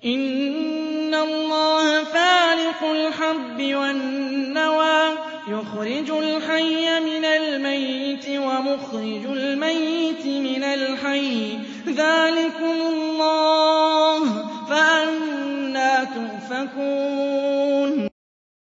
إِنَّ اللَّهَ فَالِقُ الْحَبِّ وَالنَّوَىٰ يُخْرِجُ الْحَيَّ مِنَ الْمَيِّتِ وَمُخْرِجُ الْمَيِّتِ مِنَ الْحَيِّ ۚ ذَٰلِكُمُ اللَّهُ ۖ فَأَنَّىٰ تُؤْفَكُونَ